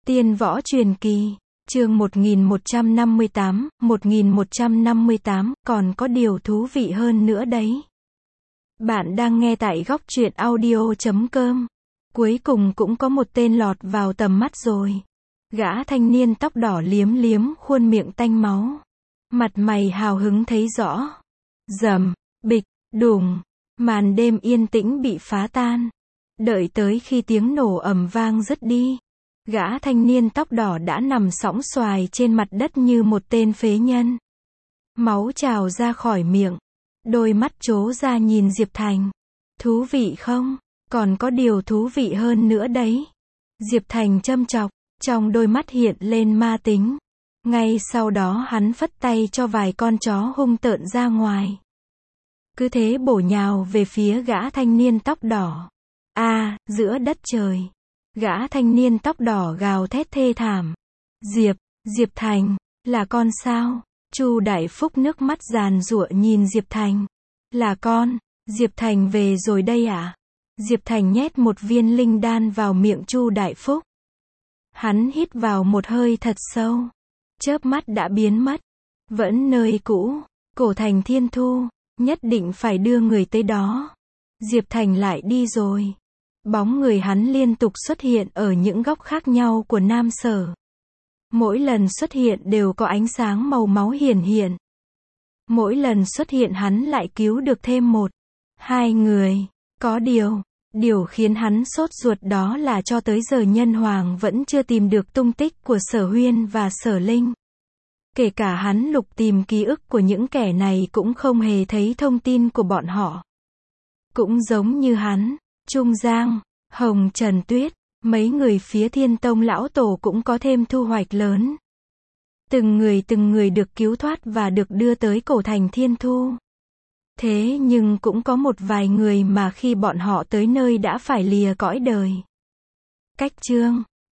Tiên Võ Truyền Kỳ, chương 1158, còn có điều thú vị hơn nữa đấy. Bạn đang nghe tại góc truyện audio.com. Cuối cùng cũng có một tên lọt vào tầm mắt rồi. Gã thanh niên tóc đỏ liếm liếm khuôn miệng tanh máu. Mặt mày hào hứng thấy rõ. Rầm, bịch, đùng, màn đêm yên tĩnh bị phá tan. Đợi tới khi tiếng nổ ầm vang dứt đi, gã thanh niên tóc đỏ đã nằm sõng xoài trên mặt đất như một tên phế nhân. Máu trào ra khỏi miệng. Đôi mắt trố ra nhìn Diệp Thành. Thú vị không? Còn có điều thú vị hơn nữa đấy. Diệp Thành châm chọc, trong đôi mắt hiện lên ma tính. Ngay sau đó hắn phất tay cho vài con chó hung tợn ra ngoài. Cứ thế bổ nhào về phía gã thanh niên tóc đỏ. Giữa đất trời, gã thanh niên tóc đỏ gào thét thê thảm. Diệp Thành, là con sao? Chu Đại Phúc nước mắt giàn giụa nhìn Diệp Thành. Là con, Diệp Thành về rồi đây à? Diệp Thành nhét một viên linh đan vào miệng Chu Đại Phúc. Hắn hít vào một hơi thật sâu. Chớp mắt đã biến mất. Vẫn nơi cũ, Cổ Thành Thiên Thu, nhất định phải đưa người tới đó. Diệp Thành lại đi rồi. Bóng người hắn liên tục xuất hiện ở những góc khác nhau của Nam Sở. Mỗi lần xuất hiện đều có ánh sáng màu máu hiển hiện. Mỗi lần xuất hiện hắn lại cứu được thêm một, hai người. Có điều khiến hắn sốt ruột đó là cho tới giờ Nhân Hoàng vẫn chưa tìm được tung tích của Sở Huyên và Sở Linh. Kể cả hắn lục tìm ký ức của những kẻ này cũng không hề thấy thông tin của bọn họ. Cũng giống như hắn, Trung Giang, Hồng Trần Tuyết, mấy người phía Thiên Tông lão tổ cũng có thêm thu hoạch lớn. Từng người được cứu thoát và được đưa tới Cổ Thành Thiên Thu. Thế nhưng cũng có một vài người mà khi bọn họ tới nơi đã phải lìa cõi đời. Cách chương